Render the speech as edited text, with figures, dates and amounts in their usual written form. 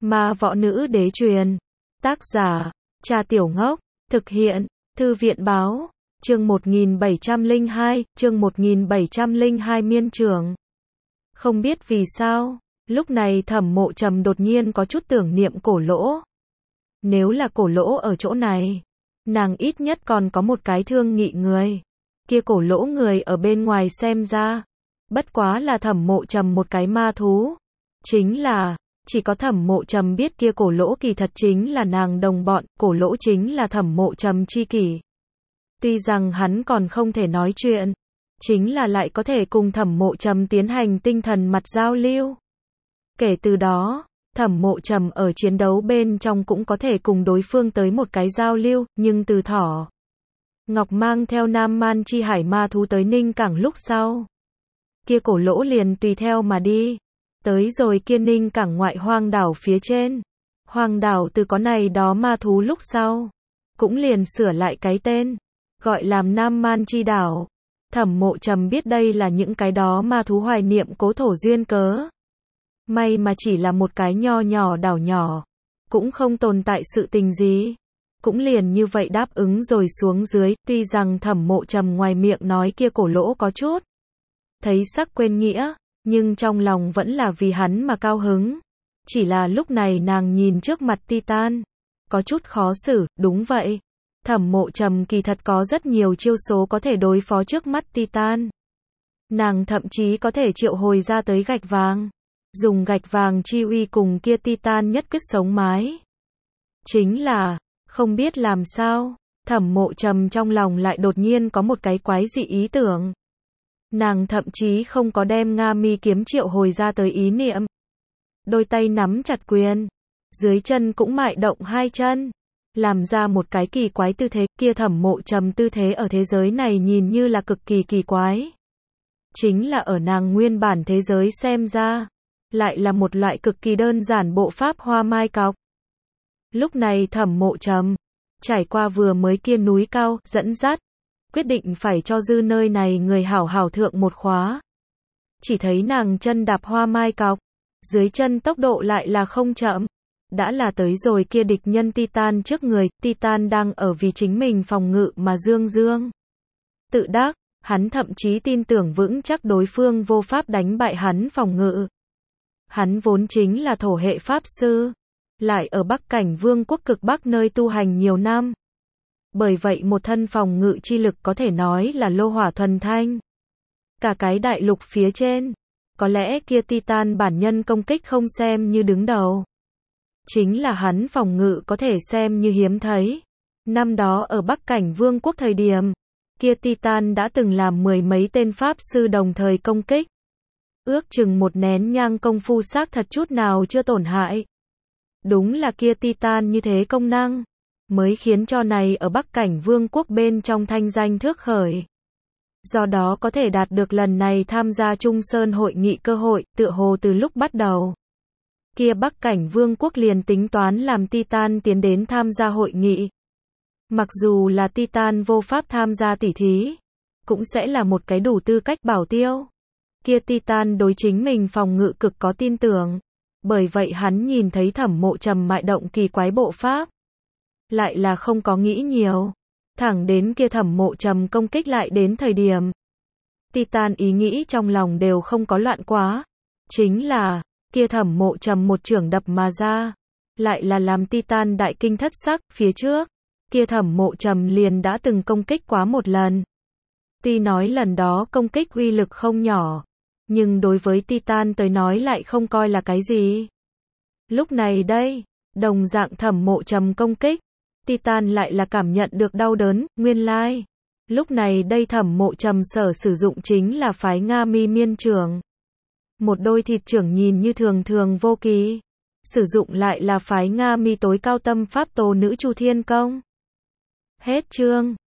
Ma võ nữ đế truyền. Tác giả, Trà Tiểu Ngốc. Thực hiện, Thư viện báo. Chương 1702 Miên Trường. Không biết vì sao, lúc này Thẩm Mộ Trầm đột nhiên có chút tưởng niệm Cổ Lỗ. Nếu là Cổ Lỗ ở chỗ này, nàng ít nhất còn có một cái thương nghị người. Kia Cổ Lỗ người ở bên ngoài xem ra, bất quá là Thẩm Mộ Trầm một cái ma thú. Chính là, chỉ có Thẩm Mộ Trầm biết kia Cổ Lỗ kỳ thật chính là nàng đồng bọn, Cổ Lỗ chính là Thẩm Mộ Trầm chi kỷ. Tuy rằng hắn còn không thể nói chuyện, chính là lại có thể cùng Thẩm Mộ Trầm tiến hành tinh thần mặt giao lưu. Kể từ đó, Thẩm Mộ Trầm ở chiến đấu bên trong cũng có thể cùng đối phương tới một cái giao lưu, nhưng từ Thỏ Ngọc mang theo Nam Man chi hải ma thú tới Ninh Cảng lúc sau, kia Cổ Lỗ liền tùy theo mà đi, tới rồi kia Ninh Cảng ngoại hoang đảo phía trên. Hoang đảo từ có này đó ma thú lúc sau, cũng liền sửa lại cái tên, gọi làm Nam Man chi đảo. Thẩm Mộ Trầm biết đây là những cái đó ma thú hoài niệm cố thổ duyên cớ. May mà chỉ là một cái nho nhỏ đảo nhỏ, cũng không tồn tại sự tình gì. Cũng liền như vậy đáp ứng rồi xuống dưới, tuy rằng Thẩm Mộ Trầm ngoài miệng nói kia Cổ Lỗ có chút thấy sắc quên nghĩa, nhưng trong lòng vẫn là vì hắn mà cao hứng. Chỉ là lúc này nàng nhìn trước mặt Titan, có chút khó xử. Đúng vậy, Thẩm Mộ Trầm kỳ thật có rất nhiều chiêu số có thể đối phó trước mắt Titan. Nàng thậm chí có thể triệu hồi ra tới gạch vàng, dùng gạch vàng chi uy cùng kia Titan nhất quyết sống mái. Chính là, không biết làm sao, Thẩm Mộ Trầm trong lòng lại đột nhiên có một cái quái dị ý tưởng. Nàng thậm chí không có đem Nga Mi kiếm triệu hồi ra tới ý niệm. Đôi tay nắm chặt quyền, dưới chân cũng mại động hai chân, làm ra một cái kỳ quái tư thế. Kia Thẩm Mộ Trầm tư thế ở thế giới này nhìn như là cực kỳ kỳ quái. Chính là ở nàng nguyên bản thế giới xem ra, lại là một loại cực kỳ đơn giản bộ pháp hoa mai cọc. Lúc này Thẩm Mộ Trầm trải qua vừa mới kia núi cao dẫn dắt, quyết định phải cho dư nơi này người hảo hảo thượng một khóa. Chỉ thấy nàng chân đạp hoa mai cọc, dưới chân tốc độ lại là không chậm, đã là tới rồi kia địch nhân Titan trước người. Titan đang ở vì chính mình phòng ngự mà dương dương tự đắc, hắn thậm chí tin tưởng vững chắc đối phương vô pháp đánh bại hắn phòng ngự. Hắn vốn chính là thổ hệ pháp sư, lại ở Bắc Cảnh Vương quốc cực Bắc nơi tu hành nhiều năm. Bởi vậy một thân phòng ngự chi lực có thể nói là lô hỏa thuần thanh. Cả cái đại lục phía trên, có lẽ kia Titan bản nhân công kích không xem như đứng đầu. Chính là hắn phòng ngự có thể xem như hiếm thấy. Năm đó ở Bắc Cảnh Vương quốc thời điểm, kia Titan đã từng làm mười mấy tên pháp sư đồng thời công kích. Ước chừng một nén nhang công phu xác thật chút nào chưa tổn hại. Đúng là kia Titan như thế công năng, mới khiến cho này ở Bắc Cảnh Vương quốc bên trong thanh danh thước khởi. Do đó có thể đạt được lần này tham gia Trung Sơn hội nghị cơ hội, tựa hồ từ lúc bắt đầu. Kia Bắc Cảnh Vương quốc liền tính toán làm Titan tiến đến tham gia hội nghị. Mặc dù là Titan vô pháp tham gia tỉ thí, cũng sẽ là một cái đủ tư cách bảo tiêu. Kia Titan đối chính mình phòng ngự cực có tin tưởng. Bởi vậy hắn nhìn thấy Thẩm Mộ Trầm mại động kỳ quái bộ pháp, lại là không có nghĩ nhiều. Thẳng đến kia Thẩm Mộ Trầm công kích lại đến thời điểm, Titan ý nghĩ trong lòng đều không có loạn quá. Chính là, kia Thẩm Mộ Trầm một chưởng đập mà ra, lại là làm Titan đại kinh thất sắc. Phía trước, kia Thẩm Mộ Trầm liền đã từng công kích quá một lần. Tuy nói lần đó công kích uy lực không nhỏ, nhưng đối với Titan tới nói lại không coi là cái gì. Lúc này đây, đồng dạng Thẩm Mộ Trầm công kích, Titan lại là cảm nhận được đau đớn. Nguyên lai, lúc này đây Thẩm Mộ Trầm sử dụng chính là phái Nga Mi miên trưởng. Một đôi thịt trưởng nhìn như thường thường vô kỳ, sử dụng lại là phái Nga Mi tối cao tâm pháp tố nữ Chu Thiên Công. Hết chương.